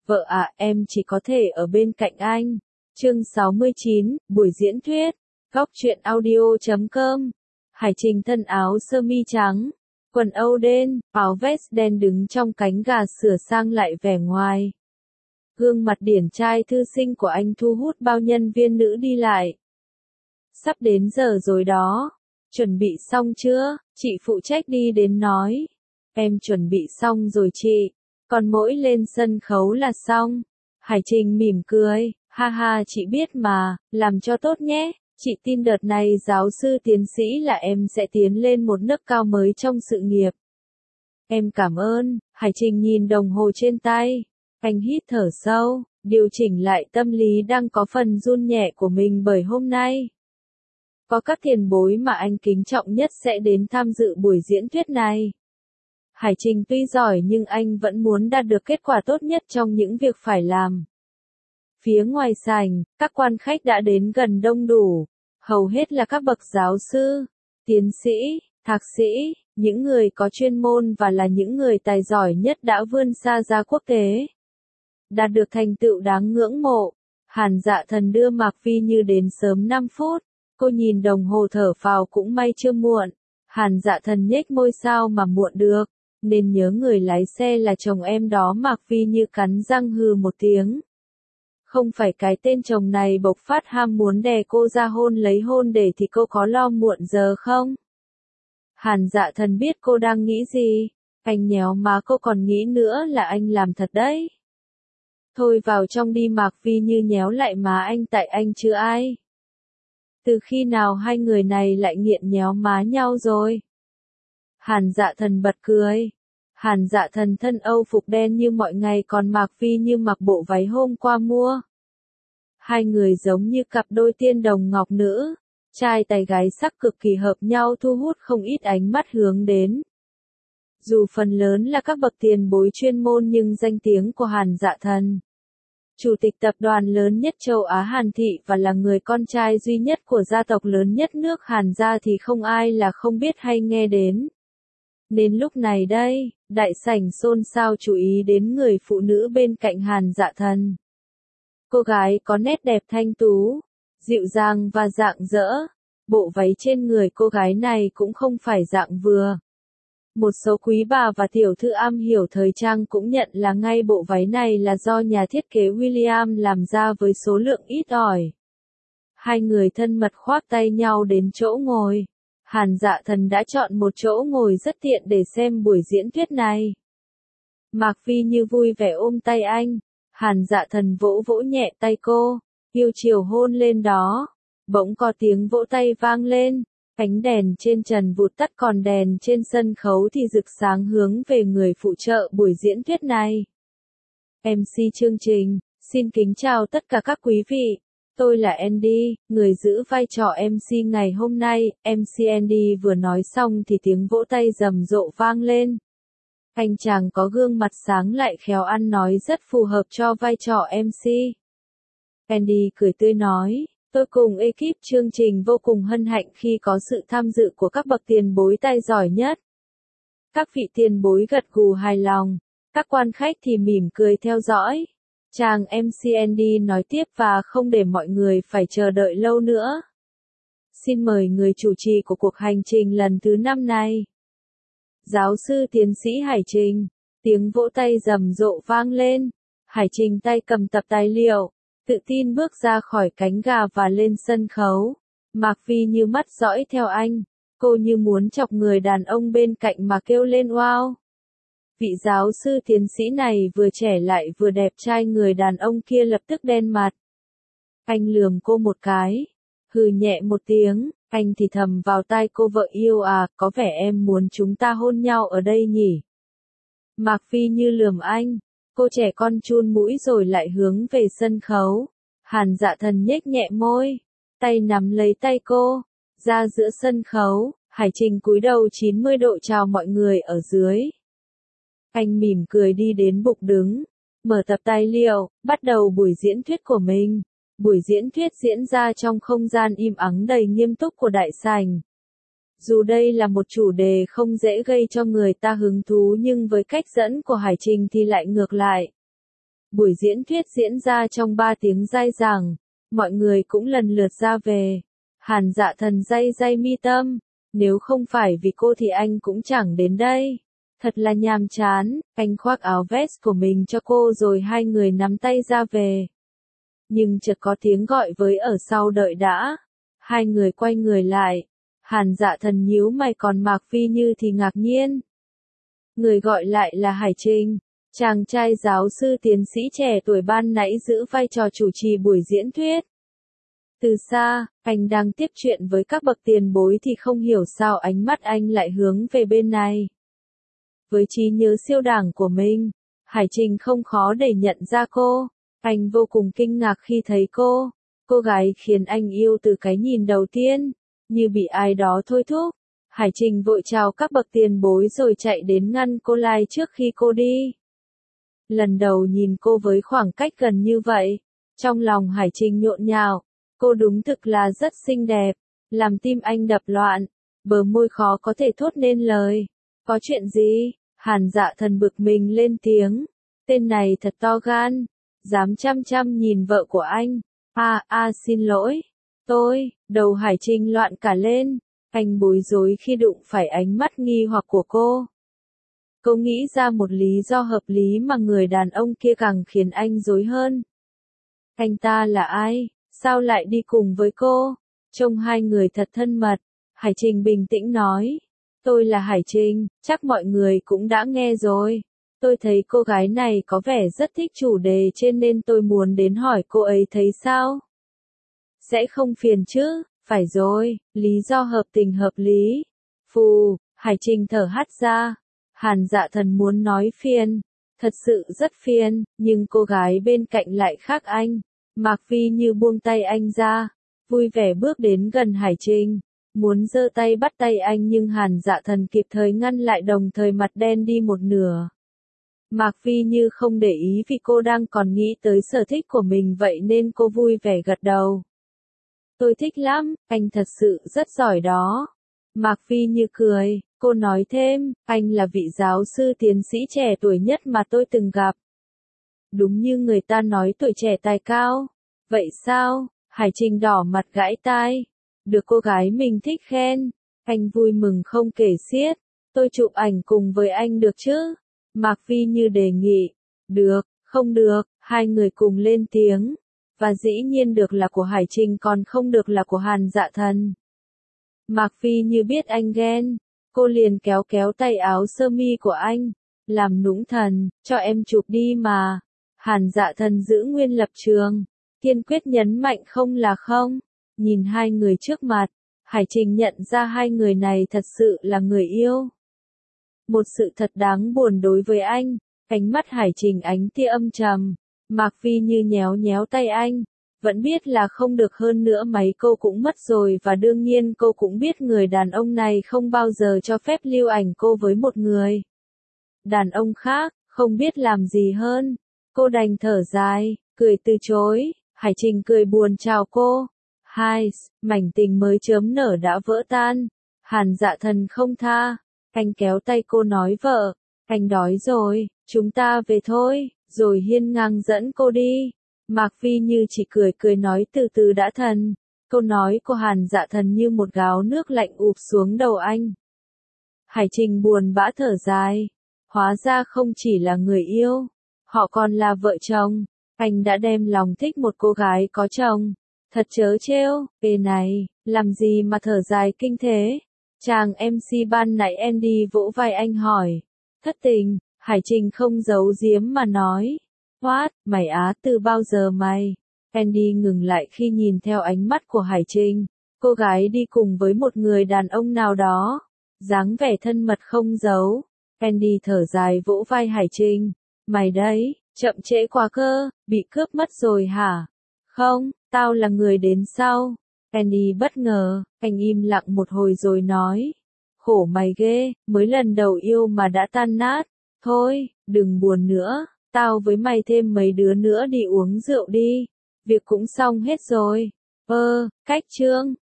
Vợ ạ, em chỉ có thể ở bên cạnh anh. Chương 69, buổi diễn thuyết. Góc truyện audio.com. Hải Trình thân áo sơ mi trắng, quần âu đen, áo vest đen đứng trong cánh gà sửa sang lại vẻ ngoài. Gương mặt điển trai thư sinh của anh thu hút bao nhân viên nữ đi lại. Sắp đến giờ rồi đó. Chuẩn bị xong chưa? Chị phụ trách đi đến nói. Em chuẩn bị xong rồi chị. Còn mỗi lên sân khấu là xong. Hải Trình mỉm cười. Ha ha, chị biết mà, làm cho tốt nhé. Chị tin đợt này giáo sư tiến sĩ là em sẽ tiến lên một nấc cao mới trong sự nghiệp. Em cảm ơn. Hải Trình nhìn đồng hồ trên tay. Anh hít thở sâu, điều chỉnh lại tâm lý đang có phần run nhẹ của mình bởi hôm nay. Có các tiền bối mà anh kính trọng nhất sẽ đến tham dự buổi diễn thuyết này. Hải Trình tuy giỏi nhưng anh vẫn muốn đạt được kết quả tốt nhất trong những việc phải làm. Phía ngoài sảnh, các quan khách đã đến gần đông đủ, hầu hết là các bậc giáo sư, tiến sĩ, thạc sĩ, những người có chuyên môn và là những người tài giỏi nhất đã vươn xa ra quốc tế. Đạt được thành tựu đáng ngưỡng mộ, Hàn Dạ Thần đưa Mạc Vi Như đến sớm 5 phút, cô nhìn đồng hồ thở phào cũng may chưa muộn. Hàn Dạ Thần nhếch môi sao mà muộn được, nên nhớ người lái xe là chồng em đó. Mạc Vi Như cắn răng hừ một tiếng. Không phải cái tên chồng này bộc phát ham muốn đè cô ra hôn lấy hôn để thì cô có lo muộn giờ không? Hàn Dạ Thần biết cô đang nghĩ gì, anh nhéo má cô còn nghĩ nữa là anh làm thật đấy. Thôi vào trong đi. Mạc Vi Như nhéo lại má anh, tại anh chứ ai. Từ khi nào hai người này lại nghiện nhéo má nhau rồi? Hàn Dạ Thần bật cười. Hàn Dạ Thần thân Âu phục đen như mọi ngày, còn Mạc Vi Như mặc bộ váy hôm qua mua. Hai người giống như cặp đôi tiên đồng ngọc nữ, trai tài gái sắc cực kỳ hợp nhau, thu hút không ít ánh mắt hướng đến. Dù phần lớn là các bậc tiền bối chuyên môn nhưng danh tiếng của Hàn Dạ Thần, chủ tịch tập đoàn lớn nhất châu Á Hàn Thị và là người con trai duy nhất của gia tộc lớn nhất nước Hàn gia thì không ai là không biết hay nghe đến. Nên lúc này đây, đại sảnh xôn xao chú ý đến người phụ nữ bên cạnh Hàn Dạ Thần. Cô gái có nét đẹp thanh tú, dịu dàng và rạng rỡ. Bộ váy trên người cô gái này cũng không phải dạng vừa. Một số quý bà và tiểu thư am hiểu thời trang cũng nhận là ngay bộ váy này là do nhà thiết kế William làm ra với số lượng ít ỏi. Hai người thân mật khoác tay nhau đến chỗ ngồi. Hàn Dạ Thần đã chọn một chỗ ngồi rất tiện để xem buổi diễn thuyết này. Mạc Vi Như vui vẻ ôm tay anh. Hàn Dạ Thần vỗ vỗ nhẹ tay cô, yêu chiều hôn lên đó. Bỗng có tiếng vỗ tay vang lên. Ánh đèn trên trần vụt tắt, còn đèn trên sân khấu thì rực sáng hướng về người phụ trợ buổi diễn thuyết này. MC chương trình, xin kính chào tất cả các quý vị. Tôi là Andy, người giữ vai trò MC ngày hôm nay. MC Andy vừa nói xong thì tiếng vỗ tay rầm rộ vang lên. Anh chàng có gương mặt sáng lại khéo ăn nói rất phù hợp cho vai trò MC. Andy cười tươi nói. Tôi cùng ekip chương trình vô cùng hân hạnh khi có sự tham dự của các bậc tiền bối tài giỏi nhất. Các vị tiền bối gật gù hài lòng, các quan khách thì mỉm cười theo dõi. Chàng MC Andy nói tiếp và không để mọi người phải chờ đợi lâu nữa. Xin mời người chủ trì của cuộc hành trình lần thứ 5 này. Giáo sư tiến sĩ Hải Trình. Tiếng vỗ tay rầm rộ vang lên. Hải Trình tay cầm tập tài liệu, tự tin bước ra khỏi cánh gà và lên sân khấu. Mạc Vi Như mắt dõi theo anh. Cô như muốn chọc người đàn ông bên cạnh mà kêu lên wow. Vị giáo sư tiến sĩ này vừa trẻ lại vừa đẹp trai. Người đàn ông kia lập tức đen mặt. Anh lườm cô một cái, hừ nhẹ một tiếng. Anh thì thầm vào tai cô, vợ yêu à, có vẻ em muốn chúng ta hôn nhau ở đây nhỉ. Mạc Vi Như lườm anh. Cô trẻ con chun mũi rồi lại hướng về sân khấu. Hàn Dạ Thần nhếch nhẹ môi, tay nắm lấy tay cô, ra giữa sân khấu. Hải Trình cúi đầu 90 độ chào mọi người ở dưới. Anh mỉm cười đi đến bục đứng, mở tập tài liệu, bắt đầu buổi diễn thuyết của mình. Buổi diễn thuyết diễn ra trong không gian im ắng đầy nghiêm túc của đại sảnh. Dù đây là một chủ đề không dễ gây cho người ta hứng thú nhưng với cách dẫn của Hải Trình thì lại ngược lại. Buổi diễn thuyết diễn ra trong 3 tiếng dai dẳng, mọi người cũng lần lượt ra về. Hàn Dạ Thần day day mi tâm, nếu không phải vì cô thì anh cũng chẳng đến đây. Thật là nhàm chán, anh khoác áo vest của mình cho cô rồi hai người nắm tay ra về. Nhưng chợt có tiếng gọi với ở sau đợi đã. Hai người quay người lại. Hàn Dạ Thần nhíu mày còn Mạc Phi Như thì ngạc nhiên. Người gọi lại là Hải Trình, chàng trai giáo sư tiến sĩ trẻ tuổi ban nãy giữ vai trò chủ trì buổi diễn thuyết. Từ xa, anh đang tiếp chuyện với các bậc tiền bối thì không hiểu sao ánh mắt anh lại hướng về bên này. Với trí nhớ siêu đẳng của mình, Hải Trình không khó để nhận ra cô. Anh vô cùng kinh ngạc khi thấy cô gái khiến anh yêu từ cái nhìn đầu tiên, như bị ai đó thôi thúc. Hải Trình vội chào các bậc tiền bối rồi chạy đến ngăn cô lại trước khi cô đi. Lần đầu nhìn cô với khoảng cách gần như vậy, trong lòng Hải Trình nhộn nhạo, cô đúng thực là rất xinh đẹp, làm tim anh đập loạn, bờ môi khó có thể thốt nên lời. Có chuyện gì? Hàn Dạ Thần bực mình lên tiếng, tên này thật to gan, dám chăm chăm nhìn vợ của anh. Xin lỗi, đầu Hải Trình loạn cả lên, anh bối rối khi đụng phải ánh mắt nghi hoặc của cô. Cô nghĩ ra một lý do hợp lý mà người đàn ông kia càng khiến anh rối hơn. Anh ta là ai? Sao lại đi cùng với cô? Trông hai người thật thân mật. Hải Trình bình tĩnh nói. Tôi là Hải Trình, chắc mọi người cũng đã nghe rồi. Tôi thấy cô gái này có vẻ rất thích chủ đề trên nên tôi muốn đến hỏi cô ấy thấy sao? Sẽ không phiền chứ? Phải rồi, lý do hợp tình hợp lý. Phù, Hải Trình thở hắt ra. Hàn Dạ Thần muốn nói phiền, thật sự rất phiền, nhưng cô gái bên cạnh lại khác anh. Mạc Phi Như buông tay anh ra, vui vẻ bước đến gần Hải Trình, muốn giơ tay bắt tay anh nhưng Hàn Dạ Thần kịp thời ngăn lại đồng thời mặt đen đi một nửa. Mạc Phi Như không để ý vì cô đang còn nghĩ tới sở thích của mình vậy nên cô vui vẻ gật đầu. Tôi thích lắm, anh thật sự rất giỏi đó. Mạc Phi Như cười, cô nói thêm, anh là vị giáo sư tiến sĩ trẻ tuổi nhất mà tôi từng gặp. Đúng như người ta nói tuổi trẻ tài cao. Vậy sao? Hải Trình đỏ mặt gãi tai. Được cô gái mình thích khen. Anh vui mừng không kể xiết. Tôi chụp ảnh cùng với anh được chứ? Mạc Phi Như đề nghị. Được, không được, hai người cùng lên tiếng. Và dĩ nhiên được là của Hải Trình còn không được là của Hàn Dạ Thần. Mạc Phi Như biết anh ghen. Cô liền kéo kéo tay áo sơ mi của anh. Làm nũng thần, cho em chụp đi mà. Hàn Dạ Thần giữ nguyên lập trường. Kiên quyết nhấn mạnh không là không. Nhìn hai người trước mặt, Hải Trình nhận ra hai người này thật sự là người yêu. Một sự thật đáng buồn đối với anh. Ánh mắt Hải Trình ánh tia âm trầm. Mạc Phi Như nhéo nhéo tay anh. Vẫn biết là không được hơn nữa mấy cô cũng mất rồi và đương nhiên cô cũng biết người đàn ông này không bao giờ cho phép lưu ảnh cô với một người đàn ông khác, không biết làm gì hơn. Cô đành thở dài, cười từ chối. Hải Trình cười buồn chào cô. Hai, mảnh tình mới chớm nở đã vỡ tan. Hàn Dạ Thần không tha. Anh kéo tay cô nói vợ, anh đói rồi, chúng ta về thôi, rồi hiên ngang dẫn cô đi. Mạc Phi Như chỉ cười cười nói từ từ đã thần. Câu nói của Hàn Dạ Thần như một gáo nước lạnh ụp xuống đầu anh. Hải Trình buồn bã thở dài. Hóa ra không chỉ là người yêu, họ còn là vợ chồng. Anh đã đem lòng thích một cô gái có chồng. Thật trớ trêu, ê này, làm gì mà thở dài kinh thế? Chàng MC ban nãy Andy vỗ vai anh hỏi. Thất tình, Hải Trình không giấu giếm mà nói. What, mày á từ bao giờ mày? Andy ngừng lại khi nhìn theo ánh mắt của Hải Trình. Cô gái đi cùng với một người đàn ông nào đó. Dáng vẻ thân mật không giấu. Andy thở dài vỗ vai Hải Trình. Mày đấy, chậm trễ quá cơ, bị cướp mất rồi hả? Không, tao là người đến sau. Andy bất ngờ, anh im lặng một hồi rồi nói. Khổ mày ghê, mới lần đầu yêu mà đã tan nát. Thôi, đừng buồn nữa, tao với mày thêm mấy đứa nữa đi uống rượu đi. Việc cũng xong hết rồi. Cách chương.